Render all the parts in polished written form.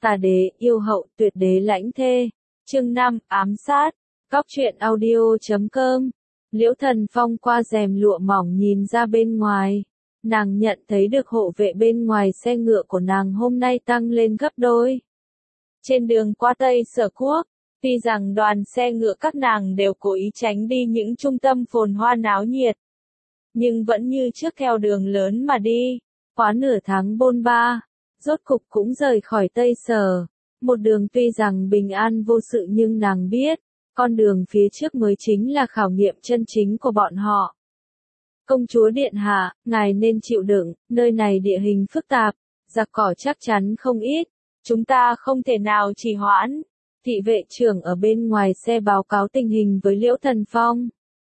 Tà đế, yêu hậu, tuyệt đế lãnh thê. Chương 5, ám sát. Góc truyện audio.com. Liễu Thần Phong qua rèm lụa mỏng nhìn ra bên ngoài. Nàng nhận thấy được hộ vệ bên ngoài xe ngựa của nàng hôm nay tăng lên gấp đôi. Trên đường qua Tây Sở Quốc, tuy rằng đoàn xe ngựa các nàng đều cố ý tránh đi những trung tâm phồn hoa náo nhiệt, nhưng vẫn như trước theo đường lớn mà đi. Quá nửa tháng bôn ba, rốt cục cũng rời khỏi Tây Sở. Một đường tuy rằng bình an vô sự nhưng nàng biết, con đường phía trước mới chính là khảo nghiệm chân chính của bọn họ. Công chúa điện hạ, ngài nên chịu đựng, nơi này địa hình phức tạp, giặc cỏ chắc chắn không ít, chúng ta không thể nào trì hoãn. Thị vệ trưởng ở bên ngoài xe báo cáo tình hình với Liễu Thần Phong.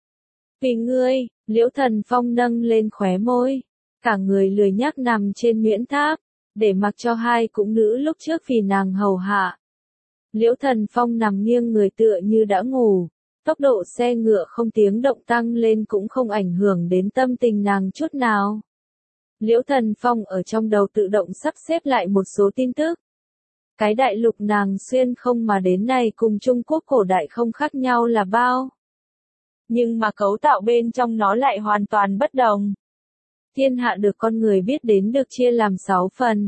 Vì ngươi, Liễu Thần Phong nâng lên khóe môi, cả người lười nhác nằm trên miễn tháp, để mặc cho hai cung nữ lúc trước vì nàng hầu hạ. Liễu Thần Phong nằm nghiêng người tựa như đã ngủ, tốc độ xe ngựa không tiếng động tăng lên cũng không ảnh hưởng đến tâm tình nàng chút nào. Liễu Thần Phong ở trong đầu tự động sắp xếp lại một số tin tức. Cái đại lục nàng xuyên không mà đến này cùng Trung Quốc cổ đại không khác nhau là bao. Nhưng mà cấu tạo bên trong nó lại hoàn toàn bất đồng. Thiên hạ được con người biết đến được chia làm 6 phần.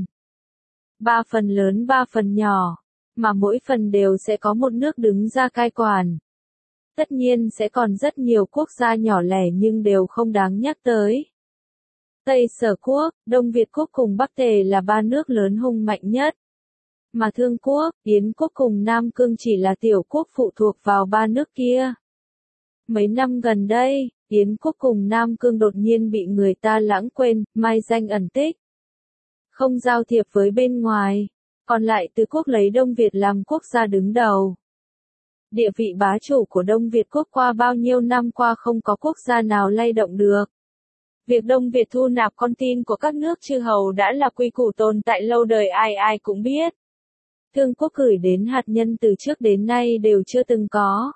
3 phần lớn 3 phần nhỏ, mà mỗi phần đều sẽ có một nước đứng ra cai quản. Tất nhiên sẽ còn rất nhiều quốc gia nhỏ lẻ nhưng đều không đáng nhắc tới. Tây Sở Quốc, Đông Việt Quốc cùng Bắc Tề là 3 nước lớn hùng mạnh nhất. Mà Thương Quốc, Yến Quốc cùng Nam Cương chỉ là tiểu quốc phụ thuộc vào 3 nước kia. Mấy năm gần đây, Yến Quốc cùng Nam Cương đột nhiên bị người ta lãng quên, mai danh ẩn tích. Không giao thiệp với bên ngoài, còn lại Tứ Quốc lấy Đông Việt làm quốc gia đứng đầu. Địa vị bá chủ của Đông Việt Quốc qua bao nhiêu năm qua không có quốc gia nào lay động được. Việc Đông Việt thu nạp con tin của các nước chư hầu đã là quy củ tồn tại lâu đời ai ai cũng biết. Thương Quốc gửi đến hạt nhân từ trước đến nay đều chưa từng có.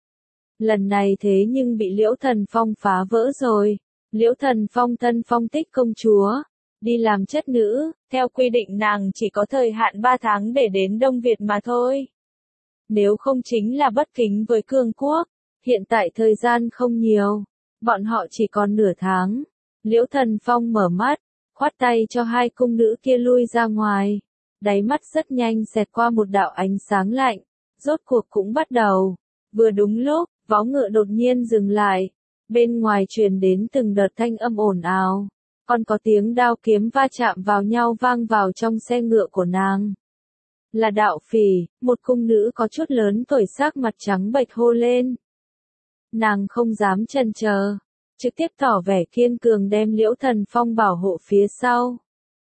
Lần này thế nhưng bị Liễu Thần Phong phá vỡ rồi. Liễu Thần Phong thân phong tích công chúa, đi làm chất nữ, theo quy định nàng chỉ có thời hạn 3 tháng để đến Đông Việt mà thôi. Nếu không chính là bất kính với Cương Quốc, hiện tại thời gian không nhiều, bọn họ chỉ còn nửa tháng. Liễu Thần Phong mở mắt, khoát tay cho hai cung nữ kia lui ra ngoài. Đáy mắt rất nhanh xẹt qua một đạo ánh sáng lạnh, rốt cuộc cũng bắt đầu. Vừa đúng lúc, vó ngựa đột nhiên dừng lại, bên ngoài truyền đến từng đợt thanh âm ồn ào, còn có tiếng đao kiếm va chạm vào nhau vang vào trong xe ngựa của nàng. Là Đạo Phỉ, một cung nữ có chút lớn tuổi sắc mặt trắng bệch hô lên. Nàng không dám chần chờ, trực tiếp tỏ vẻ kiên cường đem Liễu Thần Phong bảo hộ phía sau.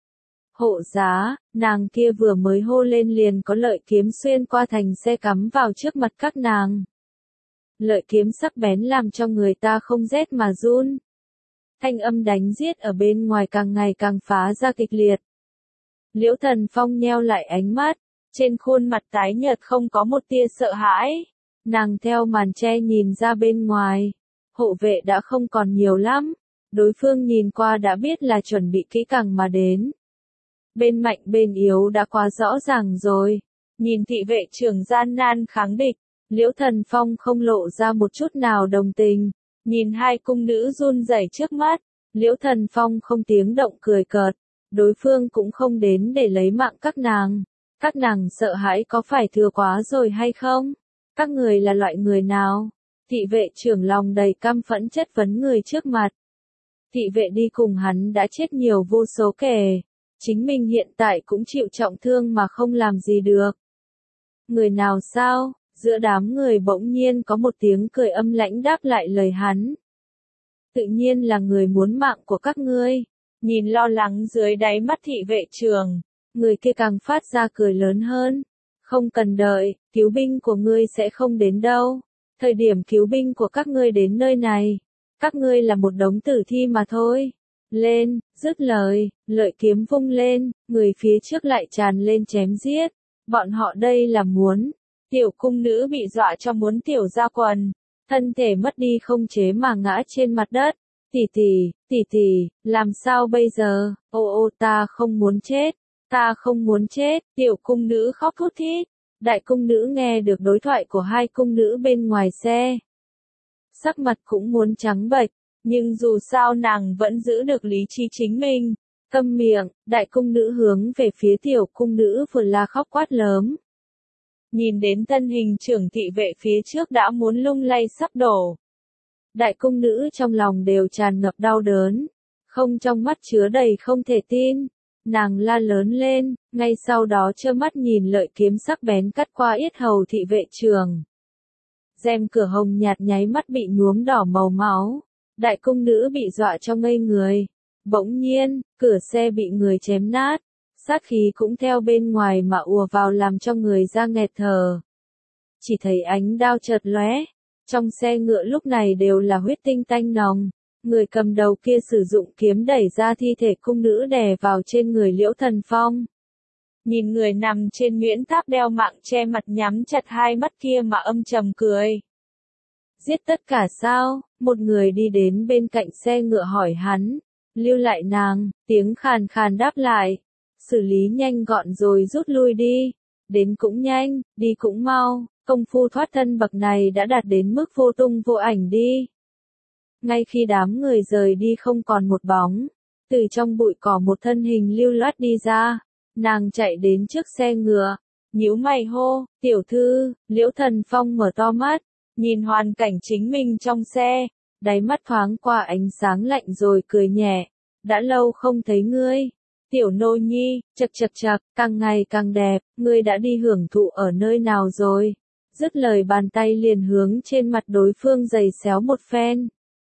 Hộ giá, nàng kia vừa mới hô lên liền có lợi kiếm xuyên qua thành xe cắm vào trước mặt các nàng. Lợi kiếm sắc bén làm cho người ta không rét mà run. Thanh âm đánh giết ở bên ngoài càng ngày càng phá ra kịch liệt. Liễu Thần Phong nheo lại ánh mắt, trên khuôn mặt tái nhợt không có một tia sợ hãi. Nàng theo màn che nhìn ra bên ngoài. Hộ vệ đã không còn nhiều lắm. Đối phương nhìn qua đã biết là chuẩn bị kỹ càng mà đến. Bên mạnh bên yếu đã quá rõ ràng rồi. Nhìn thị vệ trưởng gian nan kháng địch, Liễu Thần Phong không lộ ra một chút nào đồng tình. Nhìn hai cung nữ run rẩy trước mắt, Liễu Thần Phong không tiếng động cười cợt. Đối phương cũng không đến để lấy mạng các nàng. Các nàng sợ hãi có phải thừa quá rồi hay không? Các người là loại người nào? Thị vệ trưởng lòng đầy căm phẫn chất vấn người trước mặt. Thị vệ đi cùng hắn đã chết nhiều vô số kẻ. Chính mình hiện tại cũng chịu trọng thương mà không làm gì được. Người nào sao? Giữa đám người bỗng nhiên có một tiếng cười âm lãnh đáp lại lời hắn. Tự nhiên là người muốn mạng của các ngươi. Nhìn lo lắng dưới đáy mắt thị vệ trưởng, người kia càng phát ra cười lớn hơn. Không cần đợi, cứu binh của ngươi sẽ không đến đâu. Thời điểm cứu binh của các ngươi đến nơi này, các ngươi là một đống tử thi mà thôi. Lên, dứt lời, lợi kiếm vung lên, người phía trước lại tràn lên chém giết. Bọn họ đây là muốn. Tiểu cung nữ bị dọa cho muốn tiểu ra quần, thân thể mất đi không chế mà ngã trên mặt đất. Tỷ tỷ, làm sao bây giờ? Ô ta không muốn chết. Ta không muốn chết, tiểu cung nữ khóc thút thít. Đại cung nữ nghe được đối thoại của hai cung nữ bên ngoài xe. Sắc mặt cũng muốn trắng bệch, nhưng dù sao nàng vẫn giữ được lý trí chính mình. Câm miệng, đại cung nữ hướng về phía tiểu cung nữ vừa la khóc quát lớn. Nhìn đến thân hình trưởng thị vệ phía trước đã muốn lung lay sắp đổ. Đại cung nữ trong lòng đều tràn ngập đau đớn, không trong mắt chứa đầy không thể tin. Nàng la lớn lên, ngay sau đó trơ mắt nhìn lợi kiếm sắc bén cắt qua yết hầu thị vệ trường. Rèm cửa hồng nhạt nháy mắt bị nhuốm đỏ màu máu. Đại cung nữ bị dọa cho ngây người. Bỗng nhiên, cửa xe bị người chém nát. Sát khí cũng theo bên ngoài mà ùa vào làm cho người ra nghẹt thở. Chỉ thấy ánh đao chợt lóe. Trong xe ngựa lúc này đều là huyết tinh tanh nồng. Người cầm đầu kia sử dụng kiếm đẩy ra thi thể cung nữ đè vào trên người Liễu Thần Phong. Nhìn người nằm trên nhuyễn tháp đeo mạng che mặt nhắm chặt hai mắt kia mà âm trầm cười. Giết tất cả sao? Một người đi đến bên cạnh xe ngựa hỏi hắn. Lưu lại nàng, tiếng khàn khàn đáp lại. Xử lý nhanh gọn rồi rút lui đi. Đến cũng nhanh, đi cũng mau, công phu thoát thân bậc này đã đạt đến mức vô tung vô ảnh đi. Ngay khi đám người rời đi không còn một bóng, từ trong bụi cỏ một thân hình lưu loát đi ra, nàng chạy đến trước xe ngựa, nhíu mày hô, tiểu thư. Liễu Thần Phong mở to mắt, nhìn hoàn cảnh chính mình trong xe, đáy mắt thoáng qua ánh sáng lạnh rồi cười nhẹ, đã lâu không thấy ngươi. Tiểu nô nhi, chậc chậc chậc, càng ngày càng đẹp, ngươi đã đi hưởng thụ ở nơi nào rồi? Dứt lời bàn tay liền hướng trên mặt đối phương giày xéo một phen.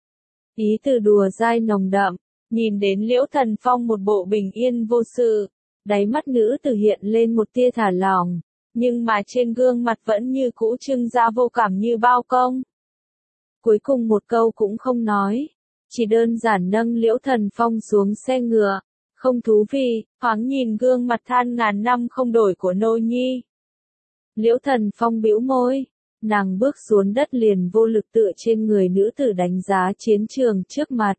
Ý từ đùa dai nồng đậm, nhìn đến Liễu Thần Phong một bộ bình yên vô sự, đáy mắt nữ tử hiện lên một tia thả lỏng, nhưng mà trên gương mặt vẫn như cũ trưng ra vô cảm như bao công. Cuối cùng một câu cũng không nói, chỉ đơn giản nâng Liễu Thần Phong xuống xe ngựa. Không thú vị, thoáng nhìn gương mặt than ngàn năm không đổi của nô nhi. Liễu Thần Phong bĩu môi, nàng bước xuống đất liền vô lực tựa trên người nữ tử đánh giá chiến trường trước mặt.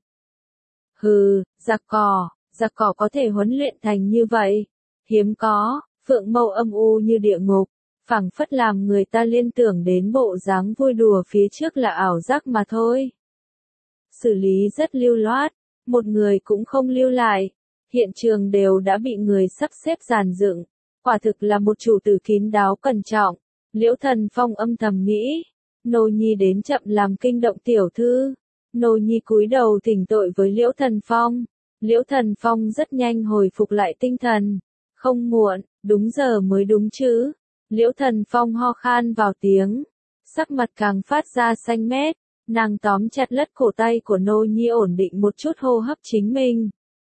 Hừ, giặc cỏ có thể huấn luyện thành như vậy. Hiếm có, phượng mâu âm u như địa ngục, phảng phất làm người ta liên tưởng đến bộ dáng vui đùa phía trước là ảo giác mà thôi. Xử lý rất lưu loát, một người cũng không lưu lại. Hiện trường đều đã bị người sắp xếp dàn dựng, quả thực là một chủ tử kín đáo cẩn trọng. Liễu Thần Phong âm thầm nghĩ, nô nhi đến chậm làm kinh động tiểu thư. Nô nhi cúi đầu thỉnh tội với Liễu Thần Phong. Liễu Thần Phong rất nhanh hồi phục lại tinh thần. Không muộn, đúng giờ mới đúng chứ. Liễu Thần Phong ho khan vào tiếng, sắc mặt càng phát ra xanh mét. Nàng tóm chặt lất cổ tay của nô nhi ổn định một chút hô hấp chính mình.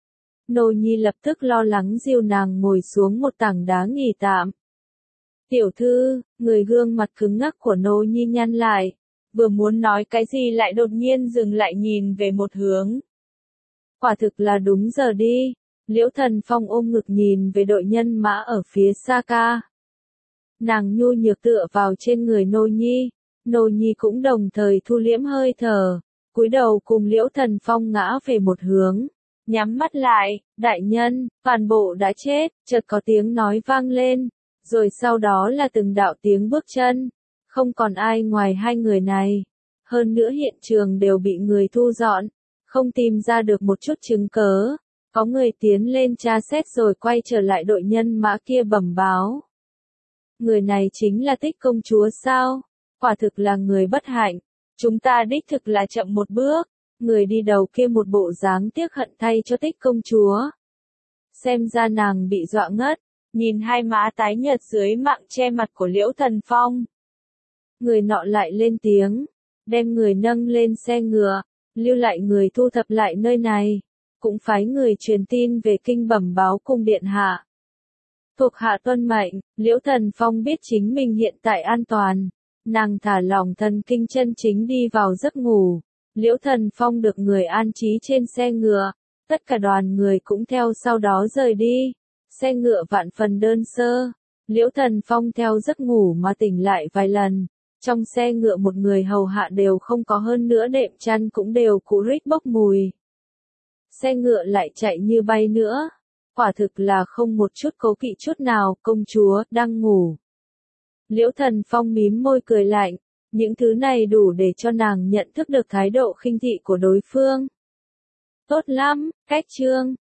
Nô nhi lập tức lo lắng dìu nàng ngồi xuống một tảng đá nghỉ tạm. Tiểu thư, người gương mặt cứng ngắc của nô nhi nhăn lại, vừa muốn nói cái gì lại đột nhiên dừng lại nhìn về một hướng. Quả thực là đúng giờ đi. Liễu Thần Phong ôm ngực nhìn về đội nhân mã ở phía xa ca. Nàng nhu nhược tựa vào trên người nô nhi cũng đồng thời thu liễm hơi thở, cúi đầu cùng Liễu Thần Phong ngã về một hướng. Nhắm mắt lại, đại nhân, toàn bộ đã chết, chợt có tiếng nói vang lên, rồi sau đó là từng đạo tiếng bước chân, không còn ai ngoài hai người này. Hơn nữa hiện trường đều bị người thu dọn, không tìm ra được một chút chứng cớ. Có người tiến lên tra xét rồi quay trở lại đội nhân mã kia bẩm báo. Người này chính là Tích công chúa sao? Quả thực là người bất hạnh, chúng ta đích thực là chậm một bước. Người đi đầu kia một bộ dáng tiếc hận thay cho Tích công chúa. Xem ra nàng bị dọa ngất, nhìn hai má tái nhợt dưới mạng che mặt của Liễu Thần Phong. Người nọ lại lên tiếng, đem người nâng lên xe ngựa, lưu lại người thu thập lại nơi này, cũng phái người truyền tin về kinh bẩm báo cung điện hạ. Thuộc hạ tuân mệnh. Liễu Thần Phong biết chính mình hiện tại an toàn, nàng thả lỏng thần kinh chân chính đi vào giấc ngủ. Liễu Thần Phong được người an trí trên xe ngựa, tất cả đoàn người cũng theo sau đó rời đi. Xe ngựa vạn phần đơn sơ, Liễu Thần Phong theo giấc ngủ mà tỉnh lại vài lần. Trong xe ngựa một người hầu hạ đều không có, hơn nữa đệm chăn cũng đều cũ rích bốc mùi. Xe ngựa lại chạy như bay nữa. quả thực là không một chút cố kỵ chút nào, công chúa, đang ngủ. Liễu Thần Phong mím môi cười lạnh, những thứ này đủ để cho nàng nhận thức được thái độ khinh thị của đối phương. Tốt lắm, cách chương.